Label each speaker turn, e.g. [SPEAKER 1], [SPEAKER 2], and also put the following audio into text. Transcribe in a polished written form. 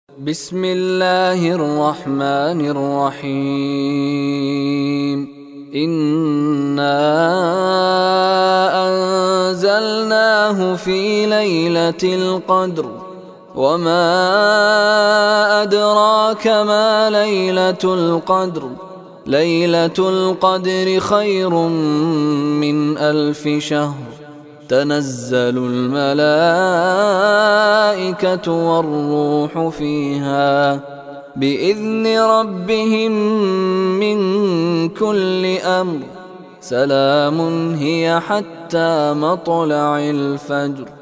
[SPEAKER 1] بسم الله الرحمن الرحيم. إنا أنزلناه في ليلة القدر وما أدراك ما ليلة القدر. ليلة القدر خير من 1000 شهر. تنزل الملائكة والروح فيها بإذن ربهم من كل أمر. سلام هي حتى مطلع الفجر.